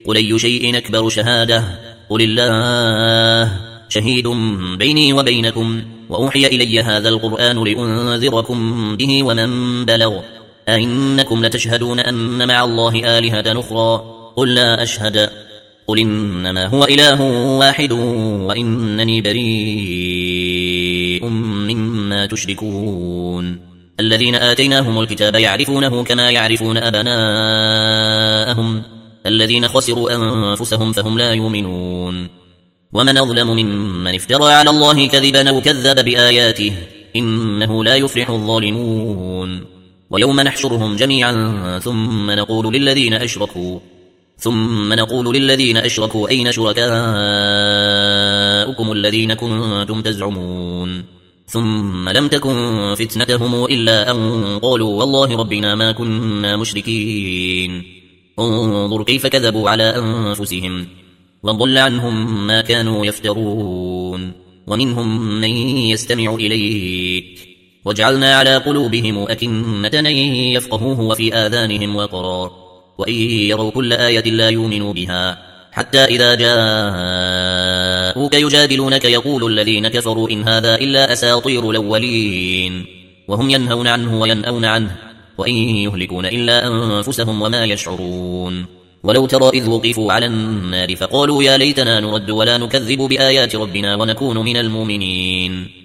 قل أي شيء أكبر شهادة قل الله شهيد بيني وبينكم وأوحي إلي هذا القرآن لأنذركم به ومن بلغ أئنكم لتشهدون أن مع الله آلهة أخرى قل لا أشهد قل إنما هو إله واحد وإنني بريء مما تشركون الذين آتيناهم الكتاب يعرفونه كما يعرفون أبناءهم الذين خسروا أنفسهم فهم لا يؤمنون ومن أظلم ممن افترى على الله كذبا أو كذب بآياته إنه لا يفلح الظالمون ويوم نحشرهم جميعا ثم نقول للذين أشركوا أين شركاؤكم الذين كنتم تزعمون ثم لم تكن فتنتهم إلا أن قالوا والله ربنا ما كنا مشركين انظر كيف كذبوا على أنفسهم وضل عنهم ما كانوا يفترون ومنهم من يستمع إليك وجعلنا على قلوبهم أكنة أن يفقهوه وفي آذانهم وقرا وإن يروا كل آية لا يؤمنوا بها حتى إذا جاءوك يجادلونك يقول الذين كفروا إن هذا إلا أساطير الأولين وهم ينهون عنه وينأون عنه وإن يهلكون إلا أنفسهم وما يشعرون ولو ترى إذ وقفوا على النار فقالوا يا ليتنا نرد ولا نكذب بآيات ربنا ونكون من المؤمنين